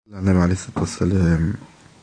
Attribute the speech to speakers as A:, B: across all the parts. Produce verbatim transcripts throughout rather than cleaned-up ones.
A: النبي عليه الصلاة والسلام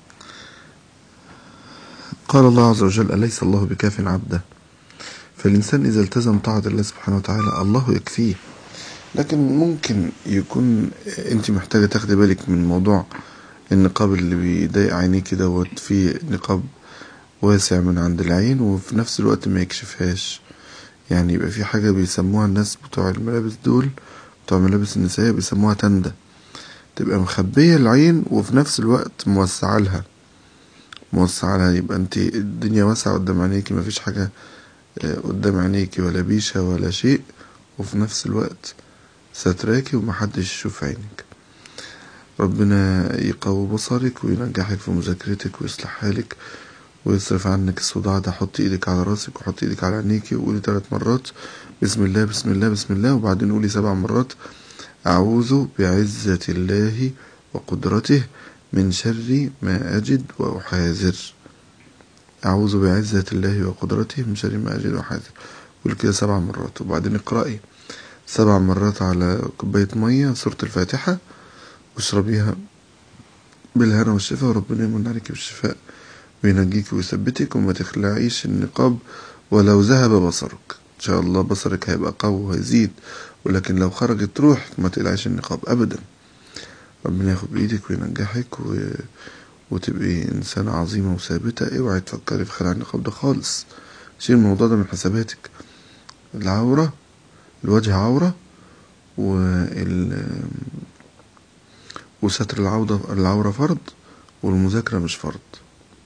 A: قال الله عز وجل: أليس الله بكاف عبده؟ فالإنسان إذا التزم طاعة الله سبحانه وتعالى الله يكفيه. لكن ممكن يكون أنت محتاجة تاخدي بالك من موضوع النقاب اللي بيضايق عينيكي دوت، فيه نقاب واسع من عند العين وفي نفس الوقت ما يكشفهاش. يعني يبقى في حاجة بيسموها الناس بتوع الملابس دول، بتوع الملابس النسائية، بيسموها تندة، تبقى مخبية العين وفي نفس الوقت موسعة لها موسعة لها يبقى انت الدنيا واسعة قدام عينيكي، مفيش حاجة قدام عينيكي ولا بيشة ولا شيء، وفي نفس الوقت ستراكي ومحدش يشوف عينك. ربنا يقوي بصرك وينجحك في مذاكرتك ويصلح حالك ويصرف عنك الصداع ده. حط ايدك على راسك وحط ايدك على عينيكي وقولي ثلاث مرات بسم الله بسم الله بسم الله، وبعدين قولي سبع مرات أعوذ بعزة الله وقدرته من شر ما أجد وأحاذر. أعوذ بعزة الله وقدرته من شر ما أجد وأحاذر. قول كده سبع مرات، وبعدين اقرأي سبع مرات على كوباية مية سورة الفاتحة واشربيها بالهنا والشفاء، وربنا يمن عليك بالشفاء وينجيك ويثبتك وما تخلعيش النقاب ولو ذهب بصرك. إن شاء الله بصرك هيبقى قوي وهيزيد، ولكن لو خرجت روح ما تقلعيش النقاب أبدا. ربنا ياخد بإيدك وينجحك و... وتبقي إنسانة عظيمة وثابتة. اوعي تفكري في خلع النقاب ده خالص، شيل الموضوع ده من حساباتك. العورة، الوجه عورة، وال... وستر العورة العورة فرض، والمذاكرة مش فرض.